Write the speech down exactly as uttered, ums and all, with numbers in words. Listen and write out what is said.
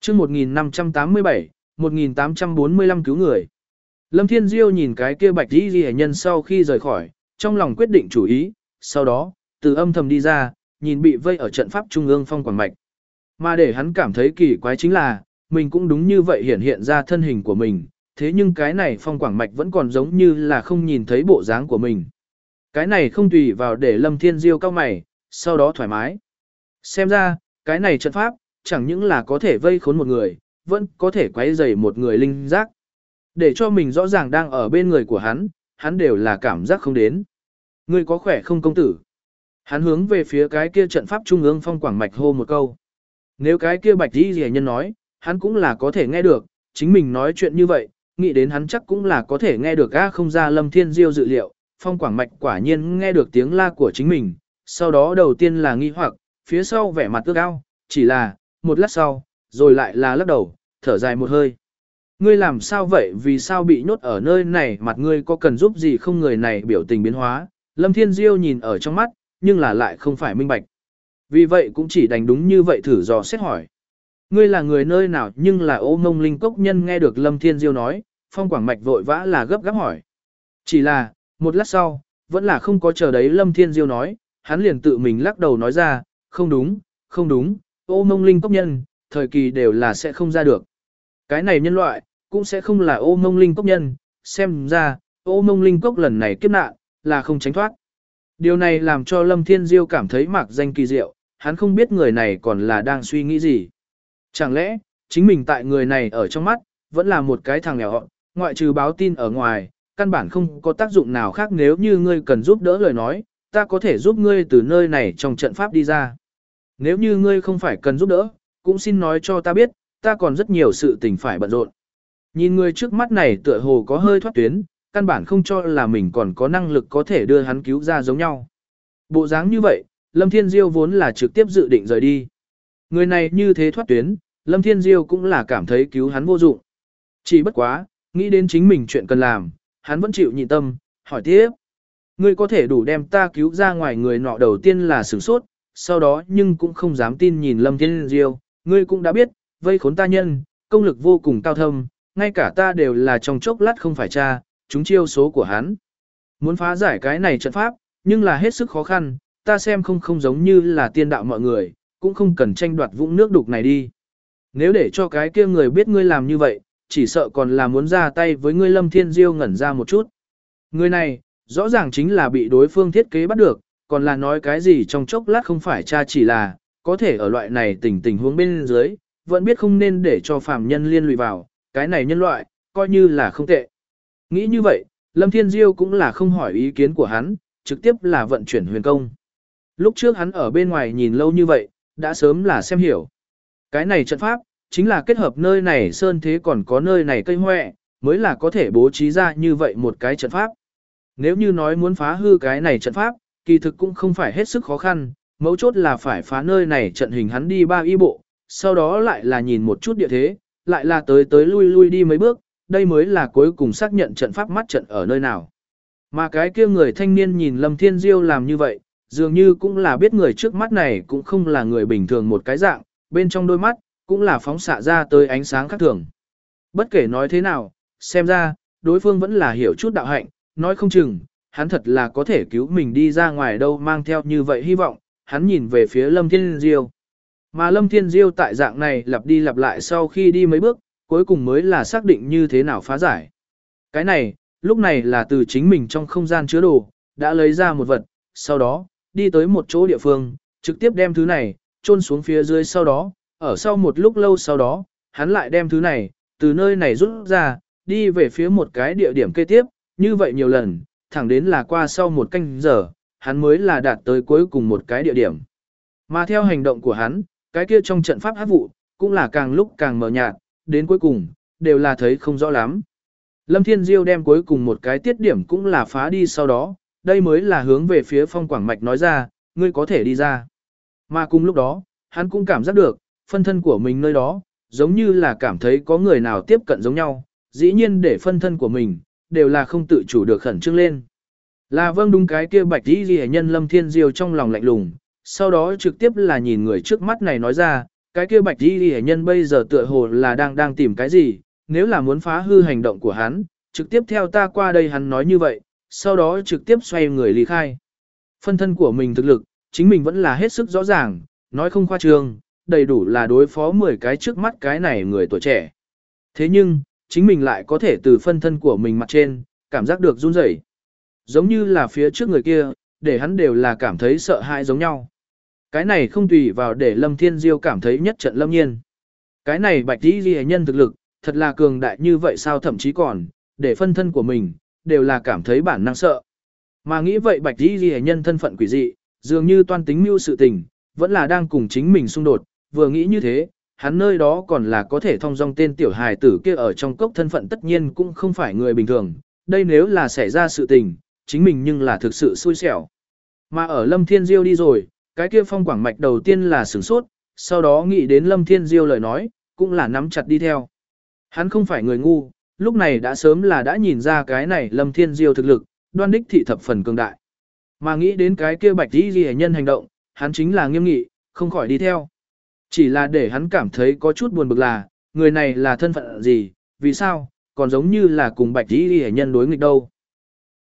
chương một nghìn năm trăm tám mươi bảy, một nghìn tám trăm bốn mươi lăm cứu người. Lâm Thiên Diêu nhìn cái kia bạch y ghi nhân sau khi rời khỏi, trong lòng quyết định chủ ý, sau đó, từ âm thầm đi ra, nhìn bị vây ở trận pháp trung ương Phong Quảng Mạch. Mà để hắn cảm thấy kỳ quái chính là, mình cũng đúng như vậy hiện hiện ra thân hình của mình, thế nhưng cái này Phong Quảng Mạch vẫn còn giống như là không nhìn thấy bộ dáng của mình. Cái này không tùy vào để Lâm Thiên Diêu cao mày, sau đó thoải mái. Xem ra, cái này trận pháp, chẳng những là có thể vây khốn một người, vẫn có thể quấy rầy một người linh giác. Để cho mình rõ ràng đang ở bên người của hắn, hắn đều là cảm giác không đến. Ngươi có khỏe không công tử? Hắn hướng về phía cái kia trận pháp trung ương Phong Quảng Mạch hô một câu. Nếu cái kia bạch y rìa nhân nói, hắn cũng là có thể nghe được, chính mình nói chuyện như vậy, nghĩ đến hắn chắc cũng là có thể nghe được a không ra Lâm Thiên Diêu dự liệu. Phong Quảng Mạch quả nhiên nghe được tiếng la của chính mình, sau đó đầu tiên là nghi hoặc, phía sau vẻ mặt ước ao, chỉ là, một lát sau, rồi lại là lắc đầu, thở dài một hơi. Ngươi làm sao vậy, vì sao bị nhốt ở nơi này, mặt ngươi có cần giúp gì không? Người này biểu tình biến hóa, Lâm Thiên Diêu nhìn ở trong mắt, nhưng là lại không phải minh bạch. Vì vậy cũng chỉ đành đúng như vậy thử dò xét hỏi. Ngươi là người nơi nào? Nhưng là Ô Mông Linh Cốc nhân nghe được Lâm Thiên Diêu nói, Phong Quảng Mạch vội vã là gấp gáp hỏi. Chỉ là, một lát sau, vẫn là không có chờ đấy Lâm Thiên Diêu nói, hắn liền tự mình lắc đầu nói ra, không đúng, không đúng, Ô Mông Linh Cốc nhân, thời kỳ đều là sẽ không ra được. Cái này nhân loại, cũng sẽ không là Ô Mông Linh Cốc nhân, xem ra, Ô Mông Linh Cốc lần này kiếp nạn, là không tránh thoát. Điều này làm cho Lâm Thiên Diêu cảm thấy mạc danh kỳ diệu, hắn không biết người này còn là đang suy nghĩ gì. Chẳng lẽ, chính mình tại người này ở trong mắt, vẫn là một cái thằng nghèo họ, ngoại trừ báo tin ở ngoài, căn bản không có tác dụng nào khác. Nếu như ngươi cần giúp đỡ lời nói, ta có thể giúp ngươi từ nơi này trong trận pháp đi ra. Nếu như ngươi không phải cần giúp đỡ, cũng xin nói cho ta biết, ta còn rất nhiều sự tình phải bận rộn. Nhìn người trước mắt này tựa hồ có hơi thoát tuyến, căn bản không cho là mình còn có năng lực có thể đưa hắn cứu ra giống nhau. Bộ dáng như vậy, Lâm Thiên Diêu vốn là trực tiếp dự định rời đi. Người này như thế thoát tuyến, Lâm Thiên Diêu cũng là cảm thấy cứu hắn vô dụng. Chỉ bất quá, nghĩ đến chính mình chuyện cần làm, hắn vẫn chịu nhịn tâm, hỏi tiếp. Ngươi có thể đủ đem ta cứu ra ngoài? Người nọ đầu tiên là sửng sốt, sau đó nhưng cũng không dám tin nhìn Lâm Thiên Diêu. Ngươi cũng đã biết, vây khốn ta nhân, công lực vô cùng cao thâm, ngay cả ta đều là trong chốc lát không phải cha, chúng chiêu số của hắn. Muốn phá giải cái này trận pháp, nhưng là hết sức khó khăn, ta xem không không giống như là tiên đạo mọi người, cũng không cần tranh đoạt vũng nước đục này đi. Nếu để cho cái kia người biết ngươi làm như vậy, chỉ sợ còn là muốn ra tay với ngươi. Lâm Thiên Diêu ngẩn ra một chút. Người này, rõ ràng chính là bị đối phương thiết kế bắt được, còn là nói cái gì trong chốc lát không phải cha, chỉ là, có thể ở loại này tình tình huống bên dưới, vẫn biết không nên để cho phàm nhân liên lụy vào, cái này nhân loại, coi như là không tệ. Nghĩ như vậy, Lâm Thiên Diêu cũng là không hỏi ý kiến của hắn, trực tiếp là vận chuyển huyền công. Lúc trước hắn ở bên ngoài nhìn lâu như vậy, đã sớm là xem hiểu. Cái này trận pháp, chính là kết hợp nơi này sơn thế còn có nơi này cây hoẹ, mới là có thể bố trí ra như vậy một cái trận pháp. Nếu như nói muốn phá hư cái này trận pháp, kỳ thực cũng không phải hết sức khó khăn, mấu chốt là phải phá nơi này trận hình. Hắn đi ba y bộ, sau đó lại là nhìn một chút địa thế, lại là tới tới lui lui đi mấy bước, đây mới là cuối cùng xác nhận trận pháp mắt trận ở nơi nào. Mà cái kia người thanh niên nhìn Lâm Thiên Diêu làm như vậy, dường như cũng là biết người trước mắt này cũng không là người bình thường một cái dạng, bên trong đôi mắt, cũng là phóng xạ ra tới ánh sáng khác thường. Bất kể nói thế nào, xem ra, đối phương vẫn là hiểu chút đạo hạnh, nói không chừng, hắn thật là có thể cứu mình đi ra ngoài đâu. Mang theo như vậy hy vọng, hắn nhìn về phía Lâm Thiên Diêu. Mà Lâm Thiên Diêu tại dạng này lặp đi lặp lại sau khi đi mấy bước, cuối cùng mới là xác định như thế nào phá giải. Cái này, lúc này là từ chính mình trong không gian chứa đồ, đã lấy ra một vật, sau đó, đi tới một chỗ địa phương, trực tiếp đem thứ này, chôn xuống phía dưới. Sau đó, ở sau một lúc lâu sau đó, hắn lại đem thứ này, từ nơi này rút ra, đi về phía một cái địa điểm kế tiếp, như vậy nhiều lần, thẳng đến là qua sau một canh giờ, hắn mới là đạt tới cuối cùng một cái địa điểm. Mà theo hành động của hắn, cái kia trong trận pháp hắc vụ, cũng là càng lúc càng mờ nhạt, đến cuối cùng, đều là thấy không rõ lắm. Lâm Thiên Diêu đem cuối cùng một cái tiết điểm cũng là phá đi, sau đó, đây mới là hướng về phía Phong Quảng Mạch nói ra, ngươi có thể đi ra. Mà cùng lúc đó, hắn cũng cảm giác được, phân thân của mình nơi đó, giống như là cảm thấy có người nào tiếp cận giống nhau, dĩ nhiên để phân thân của mình, đều là không tự chủ được khẩn trương lên. Là vâng đúng cái kia bạch y ghi nhân. Lâm Thiên Diêu trong lòng lạnh lùng, sau đó trực tiếp là nhìn người trước mắt này nói ra, cái kia bạch y hệ nhân bây giờ tựa hồ là đang đang tìm cái gì, nếu là muốn phá hư hành động của hắn, trực tiếp theo ta qua đây hắn nói như vậy, sau đó trực tiếp xoay người lý khai. Phân thân của mình thực lực, chính mình vẫn là hết sức rõ ràng, nói không khoa trương, đầy đủ là đối phó mười cái trước mắt cái này người tuổi trẻ. Thế nhưng, chính mình lại có thể từ phân thân của mình mặt trên, cảm giác được run rẩy, giống như là phía trước người kia, để hắn đều là cảm thấy sợ hãi giống nhau. Cái này không tùy vào để Lâm Thiên Diêu cảm thấy nhất trận lâm nhiên. Cái này bạch y ghi nhân thực lực, thật là cường đại như vậy sao, thậm chí còn, để phân thân của mình, đều là cảm thấy bản năng sợ. Mà nghĩ vậy bạch y ghi nhân thân phận quỷ dị, dường như toan tính mưu sự tình, vẫn là đang cùng chính mình xung đột, vừa nghĩ như thế, hắn nơi đó còn là có thể thông dong tên tiểu hài tử kia ở trong cốc thân phận tất nhiên cũng không phải người bình thường, đây nếu là xảy ra sự tình, chính mình nhưng là thực sự xui xẻo. Mà ở Lâm Thiên Diêu đi rồi, cái kia Phong Quảng Mạch đầu tiên là sửng sốt, sau đó nghĩ đến Lâm Thiên Diêu lời nói, cũng là nắm chặt đi theo. Hắn không phải người ngu, lúc này đã sớm là đã nhìn ra cái này Lâm Thiên Diêu thực lực, đoan đích thị thập phần cường đại. Mà nghĩ đến cái kia bạch y ghi nhân hành động, hắn chính là nghiêm nghị, không khỏi đi theo. Chỉ là để hắn cảm thấy có chút buồn bực là, người này là thân phận gì, vì sao, còn giống như là cùng bạch y ghi nhân đối nghịch đâu.